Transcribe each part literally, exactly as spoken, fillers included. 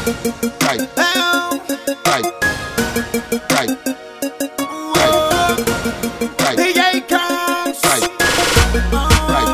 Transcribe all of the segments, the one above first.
right, right, right, right, D J Counts, right, right,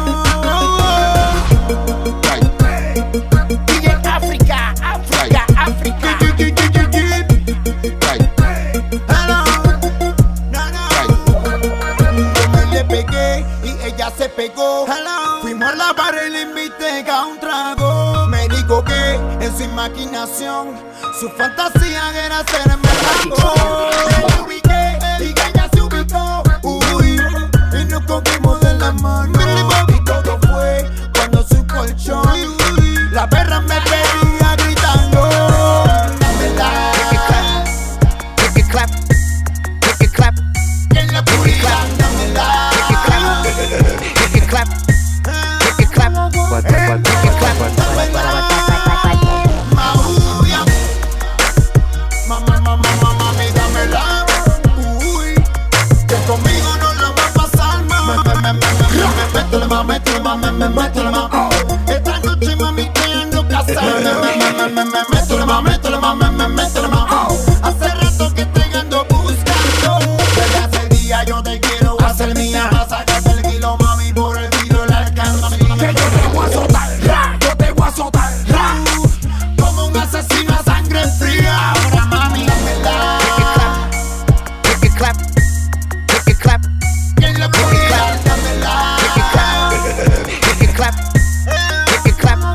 right, D J Africa, Africa, Africa. right, Hello, no, no. Yo me le pegué y ella se pegó. Hello. Fuimos a la barra y le invité a un trago. Me dijo que en su imaginación su fantasía era hacerme algo. Me ubiqué y ella se ubicó. Uy, y nos cogimos de la mano. Y todo fue cuando su colchón. La perra me pedía gritando. Dámela. Make it clap, make it clap, En la oscuridad, dámela. make it clap, make it clap, make it clap. Mauya. Mamá, mamá, mamá, mami, dámela. Uy, que conmigo no la va a pasar, mamá. Métele más, métele más, métele más. Esta noche, mami, te ando casando. Métele más, métele más, métele más. Hace rato que te ando buscando. Desde hace día yo te quiero hacer mía. A sacarte el kilo, mami, por el kilo la alcanza. Que yo te voy a soltar, ra, yo te voy a soltar, ra. Como un asesino a sangre fría. Ahora, mami, dámela. Make it clap, make it clap, Que en la oscuridad, dámela. make it clap, make it clap, make it clap.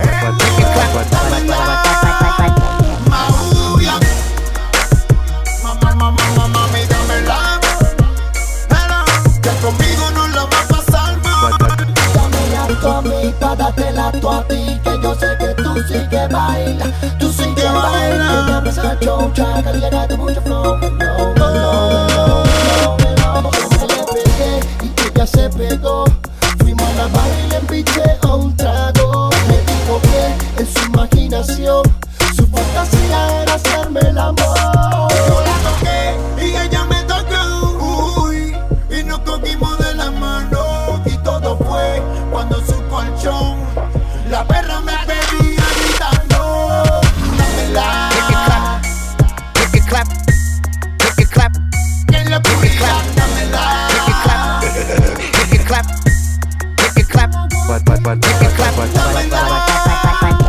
Mauya. Mamá, mamá, mamá, mami, dámela. Hello. Que conmigo no la va a pasar, mamá. Dámela tú a mí, pa' dártela tú a ti. Que yo sé que tú sí que bailas, tú sí que bailas. Que me esa chocha, que llegaste mucho flow. No, no, no, no, no, no. Yo me le pegué y ella se pegó. Fuimos a la barra y le invité a un trago. Me dijo que en su imaginación su fantasía era hacerme el amor. Yo la toqué y ella me tocó. Uy, y nos cogimos de la mano. Y todo fue cuando su colchón, la perra me pedía gritando. Dámela. Make it clap, make it clap, Que en la oscuridad, dámela. make it clap, make it clap, make it clap. Dámela.